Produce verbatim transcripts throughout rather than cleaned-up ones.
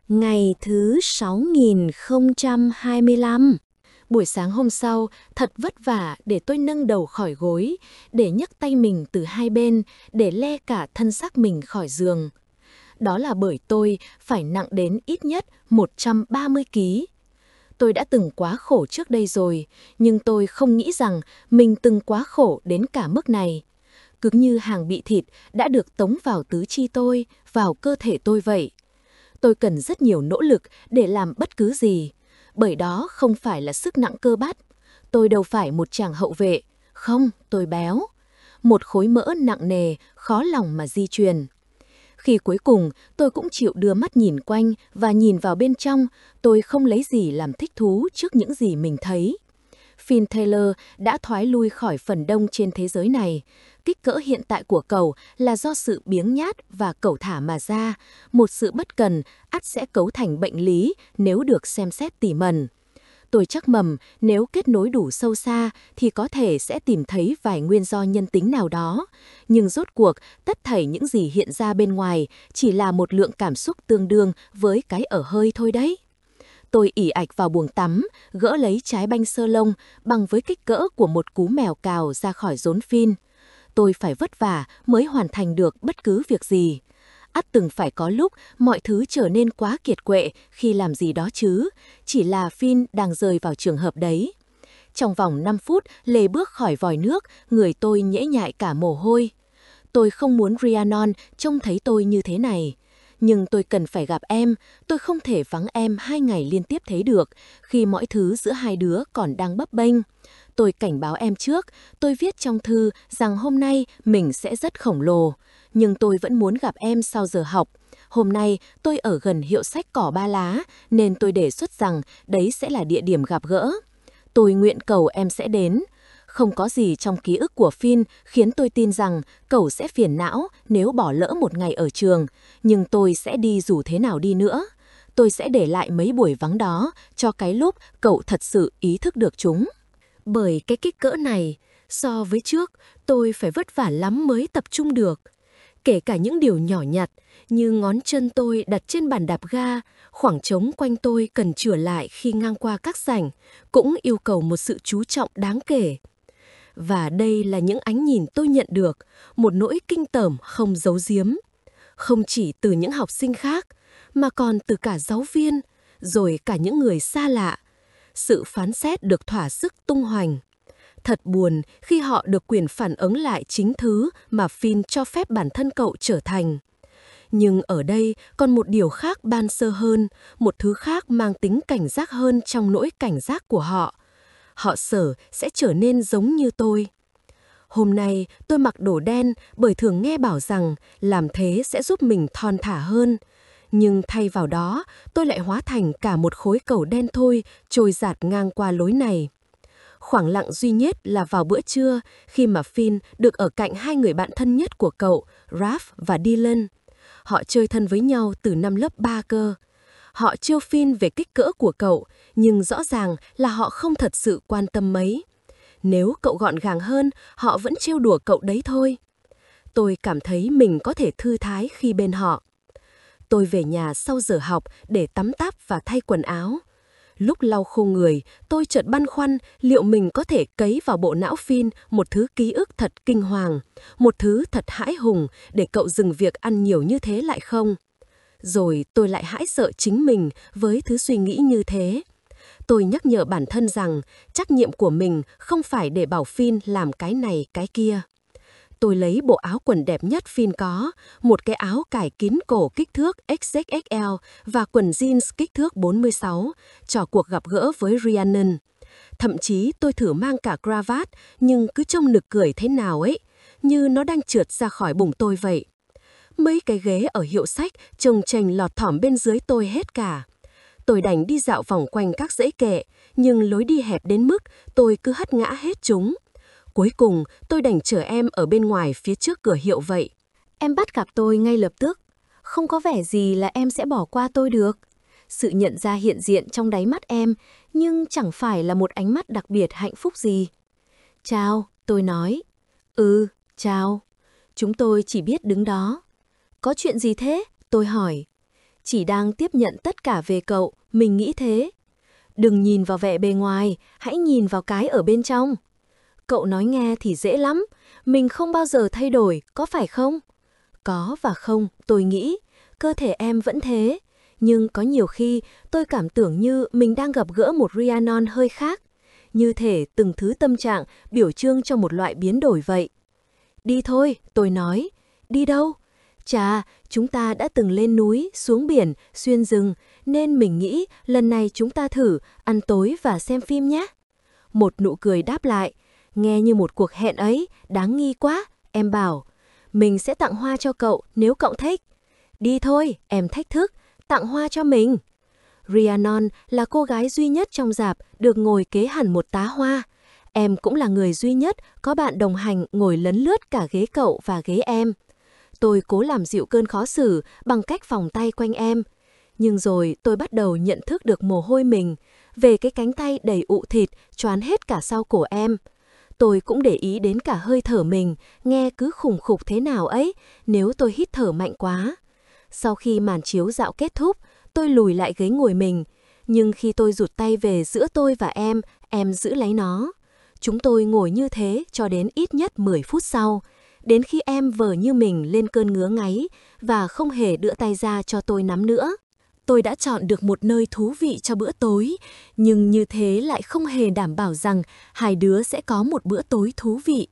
Ngày thứ sáu nghìn không trăm hai mươi lăm. Buổi sáng hôm sau, thật vất vả để tôi nâng đầu khỏi gối, để nhấc tay mình từ hai bên, để le cả thân xác mình khỏi giường. Đó là bởi tôi phải nặng đến ít nhất một trăm ba mươi ki lô gam. Tôi đã từng quá khổ trước đây rồi, nhưng tôi không nghĩ rằng mình từng quá khổ đến cả mức này. Cứ như hàng bị thịt đã được tống vào tứ chi tôi, vào cơ thể tôi vậy. Tôi cần rất nhiều nỗ lực để làm bất cứ gì, bởi đó không phải là sức nặng cơ bắp. Tôi đâu phải một chàng hậu vệ, không, tôi béo. Một khối mỡ nặng nề, khó lòng mà di truyền. Khi cuối cùng, tôi cũng chịu đưa mắt nhìn quanh và nhìn vào bên trong, tôi không lấy gì làm thích thú trước những gì mình thấy. Finn Taylor đã thoái lui khỏi phần đông trên thế giới này. Kích cỡ hiện tại của cậu là do sự biếng nhát và cẩu thả mà ra, một sự bất cần ắt sẽ cấu thành bệnh lý nếu được xem xét tỉ mẩn. Tôi chắc mầm nếu kết nối đủ sâu xa thì có thể sẽ tìm thấy vài nguyên do nhân tính nào đó. Nhưng rốt cuộc, tất thảy những gì hiện ra bên ngoài chỉ là một lượng cảm xúc tương đương với cái ở hơi thôi đấy. Tôi ỉ ạch vào buồng tắm, gỡ lấy trái banh sơ lông bằng với kích cỡ của một cú mèo cào ra khỏi rốn Finn. Tôi phải vất vả mới hoàn thành được bất cứ việc gì. Ắt từng phải có lúc mọi thứ trở nên quá kiệt quệ khi làm gì đó chứ, chỉ là Finn đang rơi vào trường hợp đấy. Trong vòng năm phút lê bước khỏi vòi nước, người tôi nhễ nhại cả mồ hôi. Tôi không muốn Rhiannon trông thấy tôi như thế này. Nhưng tôi cần phải gặp em, tôi không thể vắng em hai ngày liên tiếp thế được, khi mọi thứ giữa hai đứa còn đang bấp bênh. Tôi cảnh báo em trước, tôi viết trong thư rằng hôm nay mình sẽ rất khổng lồ, nhưng tôi vẫn muốn gặp em sau giờ học. Hôm nay tôi ở gần hiệu sách Cỏ Ba Lá, nên tôi đề xuất rằng đấy sẽ là địa điểm gặp gỡ. Tôi nguyện cầu em sẽ đến. Không có gì trong ký ức của Finn khiến tôi tin rằng cậu sẽ phiền não nếu bỏ lỡ một ngày ở trường, nhưng tôi sẽ đi dù thế nào đi nữa. Tôi sẽ để lại mấy buổi vắng đó cho cái lúc cậu thật sự ý thức được chúng. Bởi cái kích cỡ này, so với trước, tôi phải vất vả lắm mới tập trung được. Kể cả những điều nhỏ nhặt, như ngón chân tôi đặt trên bàn đạp ga, khoảng trống quanh tôi cần chửa lại khi ngang qua các sảnh, cũng yêu cầu một sự chú trọng đáng kể. Và đây là những ánh nhìn tôi nhận được, một nỗi kinh tởm không giấu giếm. Không chỉ từ những học sinh khác, mà còn từ cả giáo viên, rồi cả những người xa lạ. Sự phán xét được thỏa sức tung hoành. Thật buồn khi họ được quyền phản ứng lại chính thứ mà Finn cho phép bản thân cậu trở thành. Nhưng ở đây còn một điều khác ban sơ hơn, một thứ khác mang tính cảnh giác hơn trong nỗi cảnh giác của họ. Họ sợ sẽ trở nên giống như tôi. Hôm nay tôi mặc đồ đen bởi thường nghe bảo rằng làm thế sẽ giúp mình thon thả hơn. Nhưng thay vào đó, tôi lại hóa thành cả một khối cầu đen thôi, trôi dạt ngang qua lối này. Khoảng lặng duy nhất là vào bữa trưa, khi mà Finn được ở cạnh hai người bạn thân nhất của cậu, Raph và Dylan. Họ chơi thân với nhau từ năm lớp ba cơ. Họ trêu Finn về kích cỡ của cậu, nhưng rõ ràng là họ không thật sự quan tâm mấy. Nếu cậu gọn gàng hơn, họ vẫn trêu đùa cậu đấy thôi. Tôi cảm thấy mình có thể thư thái khi bên họ. Tôi về nhà sau giờ học để tắm táp và thay quần áo. Lúc lau khô người, tôi chợt băn khoăn liệu mình có thể cấy vào bộ não Finn một thứ ký ức thật kinh hoàng, một thứ thật hãi hùng để cậu dừng việc ăn nhiều như thế lại không. Rồi tôi lại hãi sợ chính mình với thứ suy nghĩ như thế. Tôi nhắc nhở bản thân rằng trách nhiệm của mình không phải để bảo Finn làm cái này cái kia. Tôi lấy bộ áo quần đẹp nhất Finn có, một cái áo cài kín cổ kích thước ích ích ích lờ và quần jeans kích thước bốn mươi sáu, cho cuộc gặp gỡ với Rhiannon. Thậm chí tôi thử mang cả cravat, nhưng cứ trông nực cười thế nào ấy, như nó đang trượt ra khỏi bụng tôi vậy. Mấy cái ghế ở hiệu sách chồng chành lọt thỏm bên dưới tôi hết cả. Tôi đành đi dạo vòng quanh các dãy kệ, nhưng lối đi hẹp đến mức tôi cứ hất ngã hết chúng. Cuối cùng, tôi đành chở em ở bên ngoài phía trước cửa hiệu vậy. Em bắt gặp tôi ngay lập tức. Không có vẻ gì là em sẽ bỏ qua tôi được. Sự nhận ra hiện diện trong đáy mắt em, nhưng chẳng phải là một ánh mắt đặc biệt hạnh phúc gì. Chào, tôi nói. Ừ, chào. Chúng tôi chỉ biết đứng đó. Có chuyện gì thế? Tôi hỏi. chỉ đang tiếp nhận tất cả về cậu, mình nghĩ thế. Đừng nhìn vào vẻ bề ngoài, hãy nhìn vào cái ở bên trong. Cậu nói nghe thì dễ lắm, mình không bao giờ thay đổi, có phải không? Có và không, tôi nghĩ, cơ thể em vẫn thế. Nhưng có nhiều khi tôi cảm tưởng như mình đang gặp gỡ một Rhiannon hơi khác. Như thể từng thứ tâm trạng biểu trưng cho một loại biến đổi vậy. Đi thôi, tôi nói. Đi đâu? Chà, chúng ta đã từng lên núi, xuống biển, xuyên rừng, nên mình nghĩ lần này chúng ta thử ăn tối và xem phim nhé. Một nụ cười đáp lại, nghe như một cuộc hẹn ấy, đáng nghi quá, em bảo. Mình sẽ tặng hoa cho cậu nếu cậu thích. Đi thôi, em thách thức, tặng hoa cho mình. Rhiannon là cô gái duy nhất trong rạp được ngồi kế hẳn một tá hoa. Em cũng là người duy nhất có bạn đồng hành ngồi lấn lướt cả ghế cậu và ghế em. Tôi cố làm dịu cơn khó xử bằng cách vòng tay quanh em. Nhưng rồi tôi bắt đầu nhận thức được mồ hôi mình, về cái cánh tay đầy ụ thịt choán hết cả sau cổ em. Tôi cũng để ý đến cả hơi thở mình, nghe cứ khủng khục thế nào ấy nếu tôi hít thở mạnh quá. Sau khi màn chiếu dạo kết thúc, tôi lùi lại ghế ngồi mình. Nhưng khi tôi rụt tay về giữa tôi và em, em giữ lấy nó. Chúng tôi ngồi như thế cho đến ít nhất mười phút sau, đến khi em vờ như mình lên cơn ngứa ngáy và không hề đưa tay ra cho tôi nắm nữa. Tôi đã chọn được một nơi thú vị cho bữa tối, nhưng như thế lại không hề đảm bảo rằng hai đứa sẽ có một bữa tối thú vị.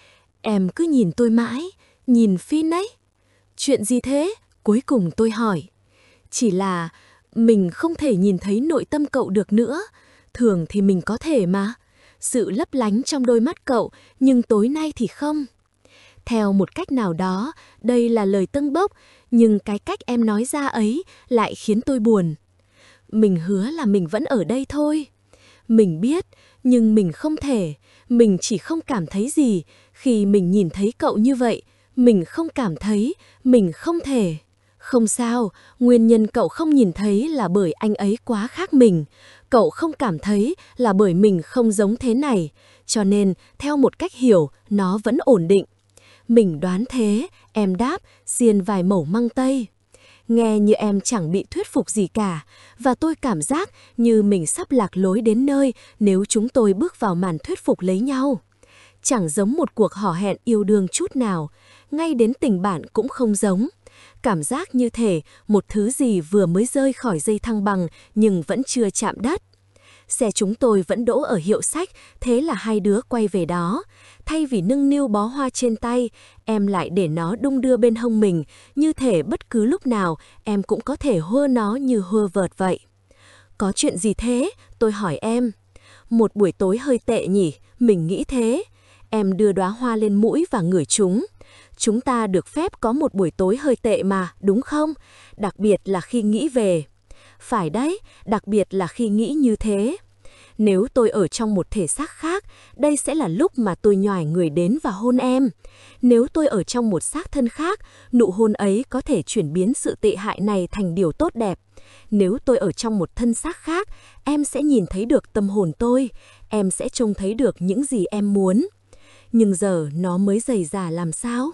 Em cứ nhìn tôi mãi, nhìn Finn ấy. Chuyện gì thế? Cuối cùng tôi hỏi. Chỉ là mình không thể nhìn thấy nội tâm cậu được nữa. Thường thì mình có thể mà. Sự lấp lánh trong đôi mắt cậu, nhưng tối nay thì không. Theo một cách nào đó, đây là lời tâng bốc, nhưng cái cách em nói ra ấy lại khiến tôi buồn. Mình hứa là mình vẫn ở đây thôi. Mình biết, nhưng mình không thể. Mình chỉ không cảm thấy gì khi mình nhìn thấy cậu như vậy. Mình không cảm thấy, mình không thể. Không sao, nguyên nhân cậu không nhìn thấy là bởi anh ấy quá khác mình. Cậu không cảm thấy là bởi mình không giống thế này. Cho nên, theo một cách hiểu, nó vẫn ổn định. Mình đoán thế, em đáp, xiên vài mẩu măng tây. Nghe như em chẳng bị thuyết phục gì cả, và tôi cảm giác như mình sắp lạc lối đến nơi nếu chúng tôi bước vào màn thuyết phục lấy nhau. Chẳng giống một cuộc hò hẹn yêu đương chút nào, ngay đến tình bạn cũng không giống. Cảm giác như thể một thứ gì vừa mới rơi khỏi dây thăng bằng nhưng vẫn chưa chạm đất. Xe chúng tôi vẫn đỗ ở hiệu sách, thế là hai đứa quay về đó. Thay vì nâng niu bó hoa trên tay, em lại để nó đung đưa bên hông mình, như thể bất cứ lúc nào em cũng có thể hơ nó như hơ vợt vậy. Có chuyện gì thế? Tôi hỏi em. Một buổi tối hơi tệ nhỉ, mình nghĩ thế. Em đưa đóa hoa lên mũi và ngửi chúng. Chúng ta được phép có một buổi tối hơi tệ mà, đúng không? Đặc biệt là khi nghĩ về. Phải đấy, đặc biệt là khi nghĩ như thế. Nếu tôi ở trong một thể xác khác, đây sẽ là lúc mà tôi nhoài người đến và hôn em. Nếu tôi ở trong một xác thân khác, nụ hôn ấy có thể chuyển biến sự tệ hại này thành điều tốt đẹp. Nếu tôi ở trong một thân xác khác, em sẽ nhìn thấy được tâm hồn tôi, em sẽ trông thấy được những gì em muốn. Nhưng giờ nó mới dày dà làm sao?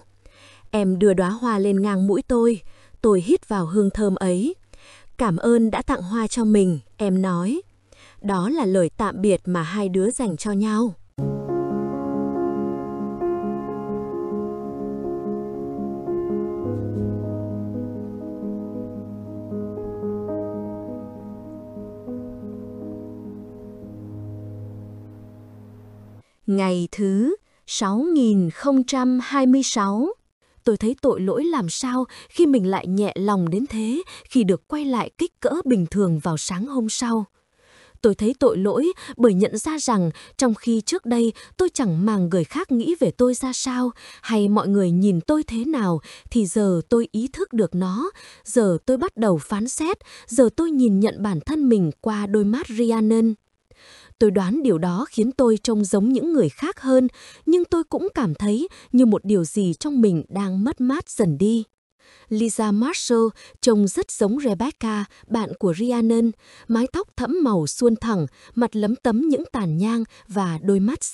Em đưa đóa hoa lên ngang mũi tôi, tôi hít vào hương thơm ấy. Cảm ơn đã tặng hoa cho mình, em nói. Đó là lời tạm biệt mà hai đứa dành cho nhau. Ngày thứ sáu nghìn không trăm hai mươi sáu. Tôi thấy tội lỗi làm sao khi mình lại nhẹ lòng đến thế khi được quay lại kích cỡ bình thường vào sáng hôm sau. Tôi thấy tội lỗi bởi nhận ra rằng trong khi trước đây tôi chẳng màng người khác nghĩ về tôi ra sao hay mọi người nhìn tôi thế nào thì giờ tôi ý thức được nó, giờ tôi bắt đầu phán xét, giờ tôi nhìn nhận bản thân mình qua đôi mắt Rhiannon. Tôi đoán điều đó khiến tôi trông giống những người khác hơn, nhưng tôi cũng cảm thấy như một điều gì trong mình đang mất mát dần đi. Lisa Marshall trông rất giống Rebecca, bạn của Rhiannon, mái tóc thẫm màu suôn thẳng, mặt lấm tấm những tàn nhang và đôi mắt xanh.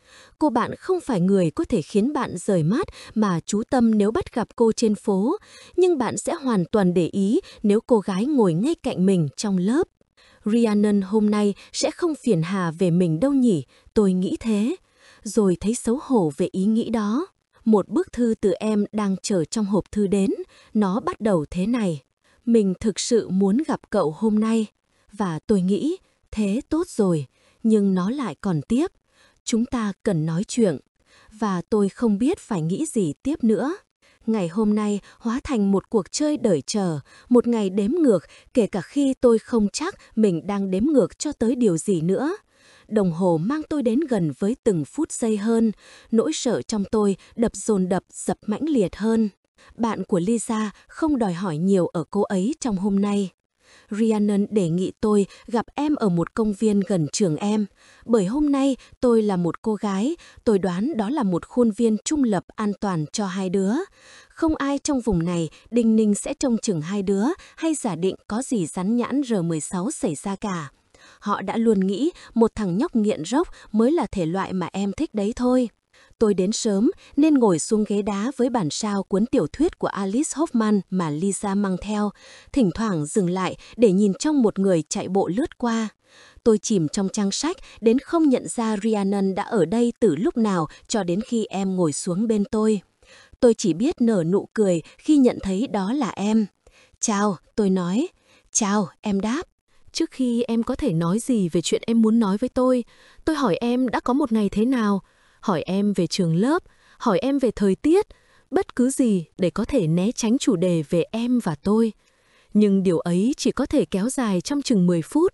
Cô bạn không phải người có thể khiến bạn rời mắt mà chú tâm nếu bắt gặp cô trên phố, nhưng bạn sẽ hoàn toàn để ý nếu cô gái ngồi ngay cạnh mình trong lớp. Rhiannon hôm nay sẽ không phiền hà về mình đâu nhỉ, tôi nghĩ thế. Rồi thấy xấu hổ về ý nghĩ đó. Một bức thư từ em đang chờ trong hộp thư đến, nó bắt đầu thế này. Mình thực sự muốn gặp cậu hôm nay. Và tôi nghĩ, thế tốt rồi, nhưng nó lại còn tiếp. Chúng ta cần nói chuyện. Và tôi không biết phải nghĩ gì tiếp nữa. Ngày hôm nay hóa thành một cuộc chơi đợi chờ, một ngày đếm ngược, kể cả khi tôi không chắc mình đang đếm ngược cho tới điều gì nữa. Đồng hồ mang tôi đến gần với từng phút giây hơn, nỗi sợ trong tôi đập dồn đập dập mãnh liệt hơn. Bạn của Lisa không đòi hỏi nhiều ở cô ấy trong hôm nay. Rhiannon đề nghị tôi gặp em ở một công viên gần trường em. Bởi hôm nay tôi là một cô gái, tôi đoán đó là một khuôn viên trung lập an toàn cho hai đứa. Không ai trong vùng này đinh ninh sẽ trông chừng hai đứa hay giả định có gì rắn nhãn R mười sáu xảy ra cả. Họ đã luôn nghĩ một thằng nhóc nghiện rock mới là thể loại mà em thích đấy thôi. Tôi đến sớm nên ngồi xuống ghế đá với bản sao cuốn tiểu thuyết của Alice Hoffman mà Lisa mang theo, thỉnh thoảng dừng lại để nhìn trong một người chạy bộ lướt qua. Tôi chìm trong trang sách đến không nhận ra Rhiannon đã ở đây từ lúc nào cho đến khi em ngồi xuống bên tôi. Tôi chỉ biết nở nụ cười khi nhận thấy đó là em. Chào, tôi nói. Chào, em đáp. Trước khi em có thể nói gì về chuyện em muốn nói với tôi, tôi hỏi em đã có một ngày thế nào, hỏi em về trường lớp, hỏi em về thời tiết, bất cứ gì để có thể né tránh chủ đề về em và tôi. Nhưng điều ấy chỉ có thể kéo dài trong chừng mười phút.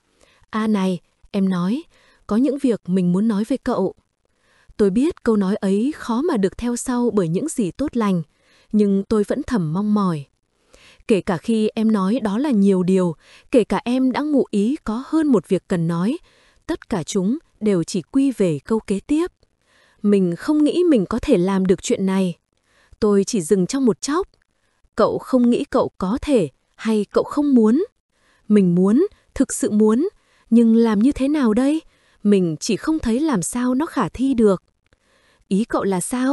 À này, em nói, có những việc mình muốn nói với cậu. Tôi biết câu nói ấy khó mà được theo sau bởi những gì tốt lành, nhưng tôi vẫn thầm mong mỏi. Kể cả khi em nói đó là nhiều điều, kể cả em đã ngụ ý có hơn một việc cần nói, tất cả chúng đều chỉ quy về câu kế tiếp. Mình không nghĩ mình có thể làm được chuyện này. Tôi chỉ dừng trong một chốc. Cậu không nghĩ cậu có thể hay cậu không muốn? Mình muốn, thực sự muốn, nhưng làm như thế nào đây? Mình chỉ không thấy làm sao nó khả thi được. Ý cậu là sao?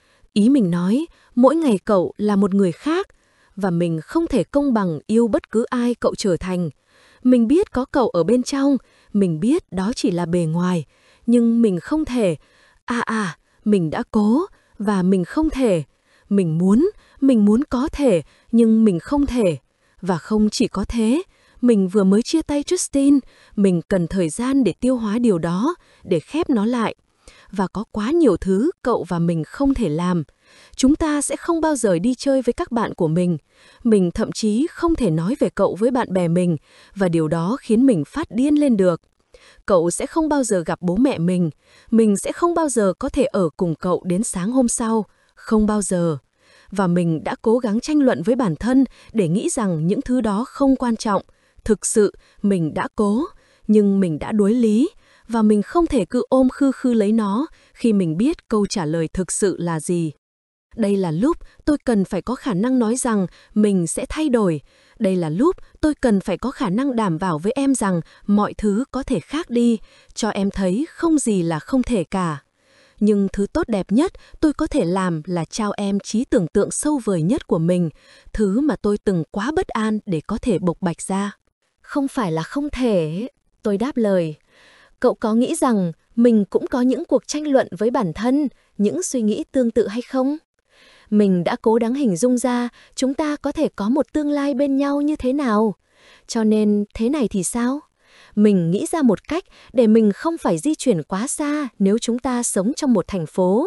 Ý mình nói, mỗi ngày cậu là một người khác, và mình không thể công bằng yêu bất cứ ai cậu trở thành. Mình biết có cậu ở bên trong, mình biết đó chỉ là bề ngoài, nhưng mình không thể. À à, mình đã cố, và mình không thể. Mình muốn, mình muốn có thể, nhưng mình không thể. Và không chỉ có thế, mình vừa mới chia tay Justin, mình cần thời gian để tiêu hóa điều đó, để khép nó lại. Và có quá nhiều thứ cậu và mình không thể làm. Chúng ta sẽ không bao giờ đi chơi với các bạn của mình. Mình thậm chí không thể nói về cậu với bạn bè mình, và điều đó khiến mình phát điên lên được. Cậu sẽ không bao giờ gặp bố mẹ mình. Mình sẽ không bao giờ có thể ở cùng cậu đến sáng hôm sau. Không bao giờ. Và mình đã cố gắng tranh luận với bản thân để nghĩ rằng những thứ đó không quan trọng. Thực sự, mình đã cố, nhưng mình đã đuối lý. Và mình không thể cứ ôm khư khư lấy nó khi mình biết câu trả lời thực sự là gì. Đây là lúc tôi cần phải có khả năng nói rằng mình sẽ thay đổi. Đây là lúc tôi cần phải có khả năng đảm bảo với em rằng mọi thứ có thể khác đi, cho em thấy không gì là không thể cả. Nhưng thứ tốt đẹp nhất tôi có thể làm là trao em trí tưởng tượng sâu vời nhất của mình, thứ mà tôi từng quá bất an để có thể bộc bạch ra. Không phải là không thể, tôi đáp lời. Cậu có nghĩ rằng mình cũng có những cuộc tranh luận với bản thân, những suy nghĩ tương tự hay không? Mình đã cố gắng hình dung ra chúng ta có thể có một tương lai bên nhau như thế nào. Cho nên thế này thì sao? Mình nghĩ ra một cách để mình không phải di chuyển quá xa nếu chúng ta sống trong một thành phố.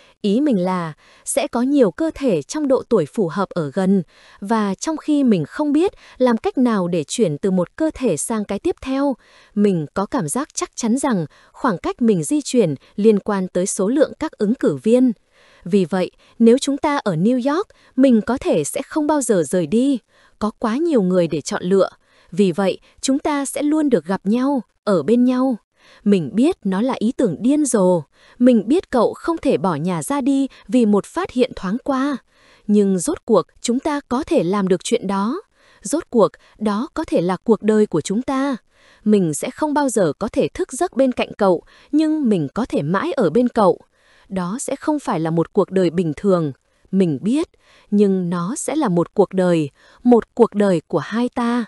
Ý mình là sẽ có nhiều cơ thể trong độ tuổi phù hợp ở gần, và trong khi mình không biết làm cách nào để chuyển từ một cơ thể sang cái tiếp theo, mình có cảm giác chắc chắn rằng khoảng cách mình di chuyển liên quan tới số lượng các ứng cử viên. Vì vậy, nếu chúng ta ở New York, mình có thể sẽ không bao giờ rời đi. Có quá nhiều người để chọn lựa. Vì vậy, chúng ta sẽ luôn được gặp nhau, ở bên nhau. Mình biết nó là ý tưởng điên rồ. Mình biết cậu không thể bỏ nhà ra đi vì một phát hiện thoáng qua. Nhưng rốt cuộc chúng ta có thể làm được chuyện đó. Rốt cuộc, đó có thể là cuộc đời của chúng ta. Mình sẽ không bao giờ có thể thức giấc bên cạnh cậu, nhưng mình có thể mãi ở bên cậu. Đó sẽ không phải là một cuộc đời bình thường. Mình biết, nhưng nó sẽ là một cuộc đời, một cuộc đời của hai ta.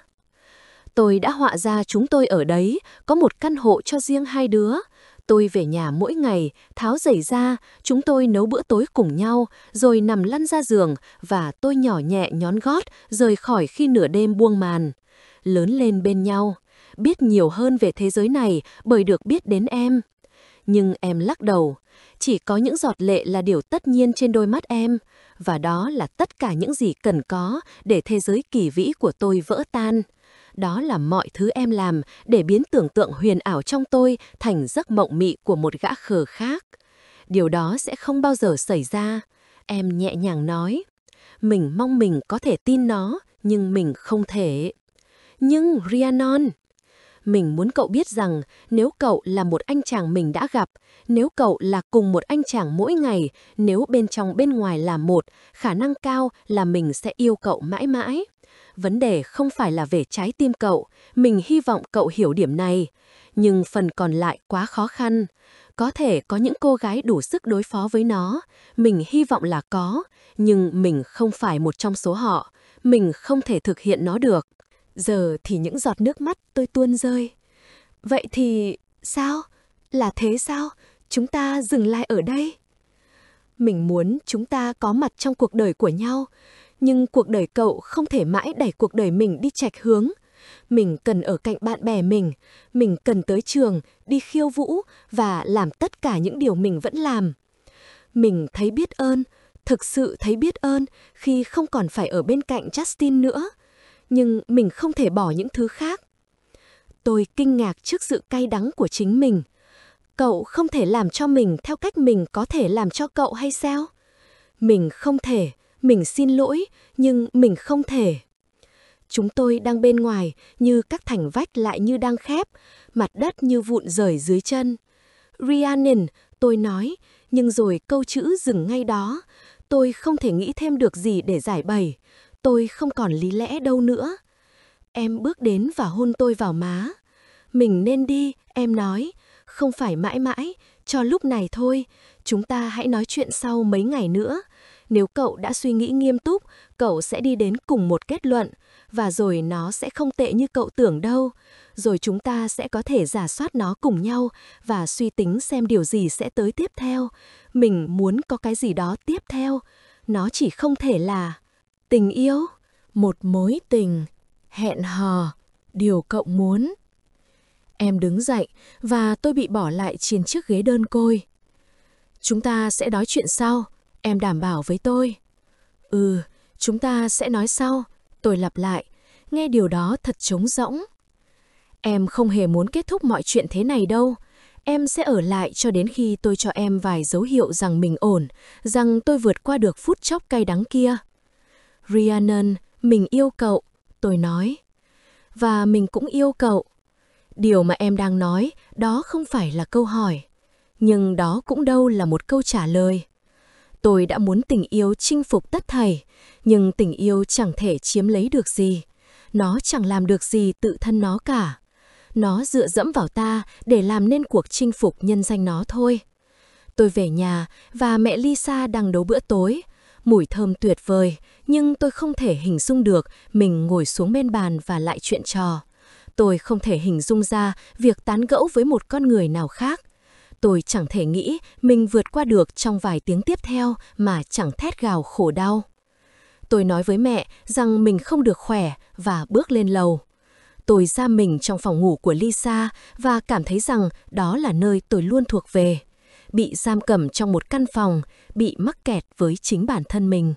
Tôi đã họa ra chúng tôi ở đấy, có một căn hộ cho riêng hai đứa. Tôi về nhà mỗi ngày, tháo giày ra, chúng tôi nấu bữa tối cùng nhau, rồi nằm lăn ra giường và tôi nhỏ nhẹ nhón gót rời khỏi khi nửa đêm buông màn. Lớn lên bên nhau, biết nhiều hơn về thế giới này bởi được biết đến em. Nhưng em lắc đầu, chỉ có những giọt lệ là điều tất nhiên trên đôi mắt em, và đó là tất cả những gì cần có để thế giới kỳ vĩ của tôi vỡ tan. Đó là mọi thứ em làm để biến tưởng tượng huyền ảo trong tôi thành giấc mộng mị của một gã khờ khác. Điều đó sẽ không bao giờ xảy ra, em nhẹ nhàng nói. Mình mong mình có thể tin nó, nhưng mình không thể. Nhưng Rhiannon, mình muốn cậu biết rằng nếu cậu là một anh chàng mình đã gặp, nếu cậu là cùng một anh chàng mỗi ngày, nếu bên trong bên ngoài là một, khả năng cao là mình sẽ yêu cậu mãi mãi. Vấn đề không phải là về trái tim cậu, mình hy vọng cậu hiểu điểm này. Nhưng phần còn lại quá khó khăn. Có thể có những cô gái đủ sức đối phó với nó. Mình hy vọng là có, nhưng mình không phải một trong số họ. Mình không thể thực hiện nó được. Giờ thì những giọt nước mắt tôi tuôn rơi. Vậy thì sao? Là thế sao? Chúng ta dừng lại ở đây? Mình muốn chúng ta có mặt trong cuộc đời của nhau. Nhưng cuộc đời cậu không thể mãi đẩy cuộc đời mình đi chệch hướng. Mình cần ở cạnh bạn bè mình, mình cần tới trường, đi khiêu vũ và làm tất cả những điều mình vẫn làm. Mình thấy biết ơn, thực sự thấy biết ơn khi không còn phải ở bên cạnh Justin nữa. Nhưng mình không thể bỏ những thứ khác. Tôi kinh ngạc trước sự cay đắng của chính mình. Cậu không thể làm cho mình theo cách mình có thể làm cho cậu hay sao? Mình không thể. Mình xin lỗi, nhưng mình không thể. Chúng tôi đang bên ngoài, như các thành vách lại như đang khép, mặt đất như vụn rời dưới chân. Rhiannon, tôi nói, nhưng rồi câu chữ dừng ngay đó. Tôi không thể nghĩ thêm được gì để giải bày. Tôi không còn lý lẽ đâu nữa. Em bước đến và hôn tôi vào má. Mình nên đi, em nói. Không phải mãi mãi, cho lúc này thôi. Chúng ta hãy nói chuyện sau mấy ngày nữa. Nếu cậu đã suy nghĩ nghiêm túc, cậu sẽ đi đến cùng một kết luận, và rồi nó sẽ không tệ như cậu tưởng đâu. Rồi chúng ta sẽ có thể rà soát nó cùng nhau và suy tính xem điều gì sẽ tới tiếp theo. Mình muốn có cái gì đó tiếp theo. Nó chỉ không thể là tình yêu, một mối tình, hẹn hò, điều cậu muốn. Em đứng dậy và tôi bị bỏ lại trên chiếc ghế đơn côi. Chúng ta sẽ nói chuyện sau. Em đảm bảo với tôi. Ừ, chúng ta sẽ nói sau. Tôi lặp lại, nghe điều đó thật trống rỗng. Em không hề muốn kết thúc mọi chuyện thế này đâu. Em sẽ ở lại cho đến khi tôi cho em vài dấu hiệu rằng mình ổn, rằng tôi vượt qua được phút chốc cay đắng kia. Rhiannon, mình yêu cậu, tôi nói. Và mình cũng yêu cậu. Điều mà em đang nói, đó không phải là câu hỏi. Nhưng đó cũng đâu là một câu trả lời. Tôi đã muốn tình yêu chinh phục tất thảy, nhưng tình yêu chẳng thể chiếm lấy được gì. Nó chẳng làm được gì tự thân nó cả. Nó dựa dẫm vào ta để làm nên cuộc chinh phục nhân danh nó thôi. Tôi về nhà và mẹ Lisa đang nấu bữa tối. Mùi thơm tuyệt vời, nhưng tôi không thể hình dung được mình ngồi xuống bên bàn và lại chuyện trò. Tôi không thể hình dung ra việc tán gẫu với một con người nào khác. Tôi chẳng thể nghĩ mình vượt qua được trong vài tiếng tiếp theo mà chẳng thét gào khổ đau. Tôi nói với mẹ rằng mình không được khỏe và bước lên lầu. Tôi giam mình trong phòng ngủ của Lisa và cảm thấy rằng đó là nơi tôi luôn thuộc về. Bị giam cầm trong một căn phòng, bị mắc kẹt với chính bản thân mình.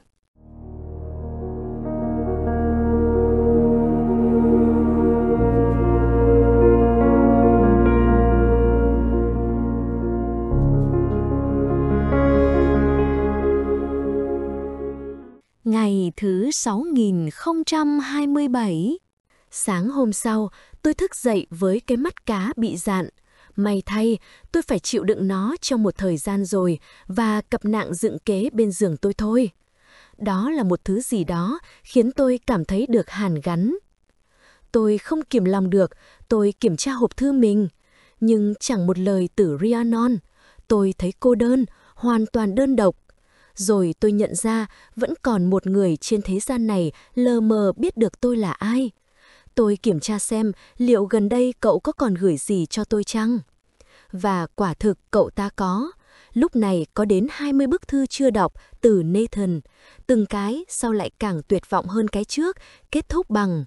Ngày thứ sáu nghìn không trăm hai mươi bảy. Sáng hôm sau, tôi thức dậy với cái mắt cá bị dạn. May thay, tôi phải chịu đựng nó trong một thời gian rồi và cặp nạng dựng kế bên giường tôi thôi. Đó là một thứ gì đó khiến tôi cảm thấy được hàn gắn. Tôi không kìm lòng được, tôi kiểm tra hộp thư mình. Nhưng chẳng một lời từ Rhiannon. Tôi thấy cô đơn, hoàn toàn đơn độc. Rồi tôi nhận ra vẫn còn một người trên thế gian này lờ mờ biết được tôi là ai. Tôi kiểm tra xem liệu gần đây cậu có còn gửi gì cho tôi chăng? Và quả thực cậu ta có. Lúc này có đến hai mươi bức thư chưa đọc từ Nathan. Từng cái sau lại càng tuyệt vọng hơn cái trước, kết thúc bằng: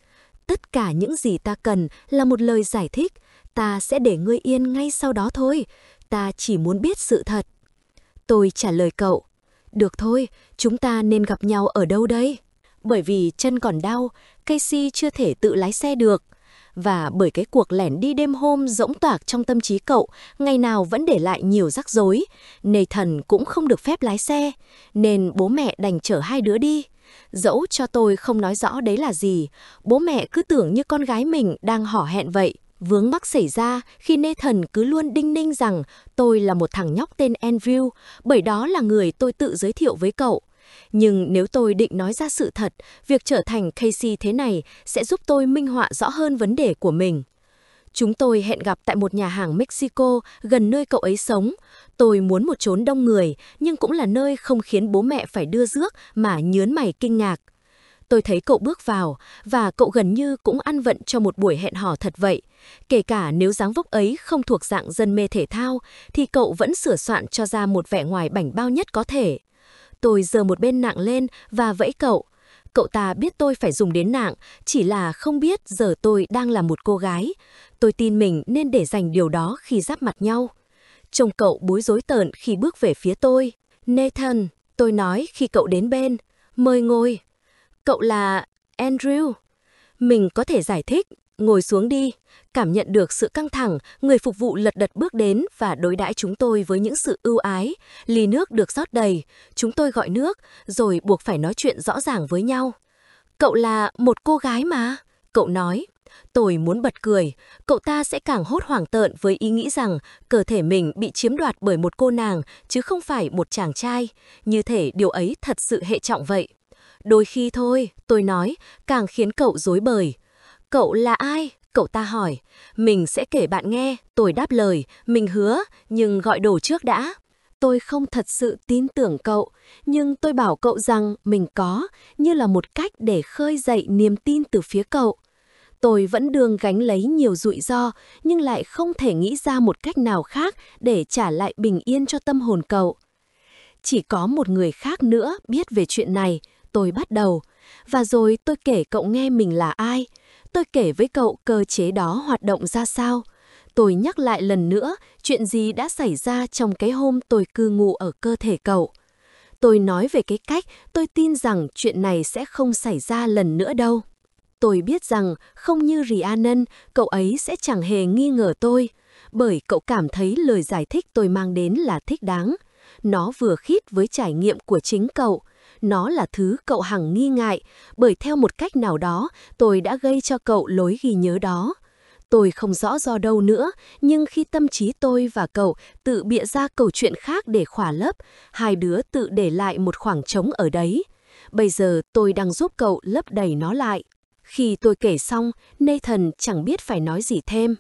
tất cả những gì ta cần là một lời giải thích. Ta sẽ để ngươi yên ngay sau đó thôi. Ta chỉ muốn biết sự thật. Tôi trả lời cậu: được thôi, chúng ta nên gặp nhau ở đâu đây? Bởi vì chân còn đau, Casey chưa thể tự lái xe được. Và bởi cái cuộc lẻn đi đêm hôm dõng toạc trong tâm trí cậu, ngày nào vẫn để lại nhiều rắc rối. Nathan cũng không được phép lái xe, nên bố mẹ đành chở hai đứa đi. Dẫu cho tôi không nói rõ đấy là gì, bố mẹ cứ tưởng như con gái mình đang hò hẹn vậy. Vướng mắc xảy ra khi Nathan cứ luôn đinh ninh rằng tôi là một thằng nhóc tên Andrew, bởi đó là người tôi tự giới thiệu với cậu. Nhưng nếu tôi định nói ra sự thật, việc trở thành Casey thế này sẽ giúp tôi minh họa rõ hơn vấn đề của mình. Chúng tôi hẹn gặp tại một nhà hàng Mexico gần nơi cậu ấy sống. Tôi muốn một chốn đông người, nhưng cũng là nơi không khiến bố mẹ phải đưa rước mà nhớn mày kinh ngạc. Tôi thấy cậu bước vào, và cậu gần như cũng ăn vận cho một buổi hẹn hò thật vậy. Kể cả nếu dáng vóc ấy không thuộc dạng dân mê thể thao, thì cậu vẫn sửa soạn cho ra một vẻ ngoài bảnh bao nhất có thể. Tôi giơ một bên nạng lên và vẫy cậu. Cậu ta biết tôi phải dùng đến nạng, chỉ là không biết giờ tôi đang là một cô gái. Tôi tin mình nên để dành điều đó khi giáp mặt nhau. Trông cậu bối rối tợn khi bước về phía tôi. Nathan, tôi nói khi cậu đến bên, mời ngồi. Cậu là Andrew. Mình có thể giải thích. Ngồi xuống đi. Cảm nhận được sự căng thẳng, người phục vụ lật đật bước đến và đối đãi chúng tôi với những sự ưu ái. Ly nước được rót đầy. Chúng tôi gọi nước, rồi buộc phải nói chuyện rõ ràng với nhau. Cậu là một cô gái mà. Cậu nói. Tôi muốn bật cười. Cậu ta sẽ càng hốt hoảng tợn với ý nghĩ rằng cơ thể mình bị chiếm đoạt bởi một cô nàng, chứ không phải một chàng trai. Như thể điều ấy thật sự hệ trọng vậy. Đôi khi thôi, tôi nói, càng khiến cậu rối bời. Cậu là ai? Cậu ta hỏi. Mình sẽ kể bạn nghe, tôi đáp lời, mình hứa, nhưng gọi đồ trước đã. Tôi không thật sự tin tưởng cậu, nhưng tôi bảo cậu rằng mình có, như là một cách để khơi dậy niềm tin từ phía cậu. Tôi vẫn đương gánh lấy nhiều rủi ro, nhưng lại không thể nghĩ ra một cách nào khác để trả lại bình yên cho tâm hồn cậu. Chỉ có một người khác nữa biết về chuyện này, tôi bắt đầu. Và rồi tôi kể cậu nghe mình là ai. Tôi kể với cậu cơ chế đó hoạt động ra sao. Tôi nhắc lại lần nữa chuyện gì đã xảy ra trong cái hôm tôi cư ngụ ở cơ thể cậu. Tôi nói về cái cách tôi tin rằng chuyện này sẽ không xảy ra lần nữa đâu. Tôi biết rằng không như Rhiannon, cậu ấy sẽ chẳng hề nghi ngờ tôi, bởi cậu cảm thấy lời giải thích tôi mang đến là thích đáng. Nó vừa khít với trải nghiệm của chính cậu. Nó là thứ cậu hằng nghi ngại, bởi theo một cách nào đó tôi đã gây cho cậu lối ghi nhớ đó. Tôi không rõ do đâu nữa, nhưng khi tâm trí tôi và cậu tự bịa ra câu chuyện khác để khỏa lấp, hai đứa tự để lại một khoảng trống ở đấy. Bây giờ tôi đang giúp cậu lấp đầy nó lại. Khi tôi kể xong, Nathan chẳng biết phải nói gì thêm.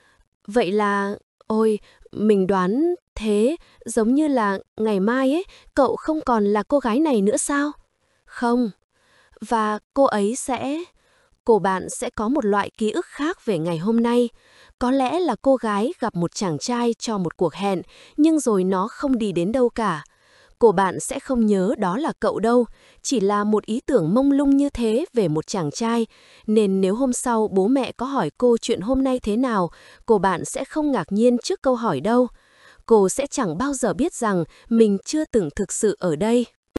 Vậy là... Ôi, mình đoán thế, giống như là ngày mai ấy, cậu không còn là cô gái này nữa sao? Không. Và cô ấy sẽ... Cô bạn sẽ có một loại ký ức khác về ngày hôm nay. Có lẽ là cô gái gặp một chàng trai cho một cuộc hẹn, nhưng rồi nó không đi đến đâu cả. Cô bạn sẽ không nhớ đó là cậu đâu, chỉ là một ý tưởng mông lung như thế về một chàng trai. Nên nếu hôm sau bố mẹ có hỏi cô chuyện hôm nay thế nào, cô bạn sẽ không ngạc nhiên trước câu hỏi đâu. Cô sẽ chẳng bao giờ biết rằng mình chưa từng thực sự ở đây.